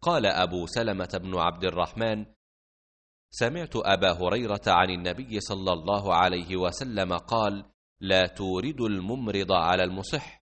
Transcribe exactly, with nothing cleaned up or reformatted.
قال أبو سلمة بن عبد الرحمن: سمعت أبا هريرة عن النبي صلى الله عليه وسلم قال: لا توردوا الممرض على المصح،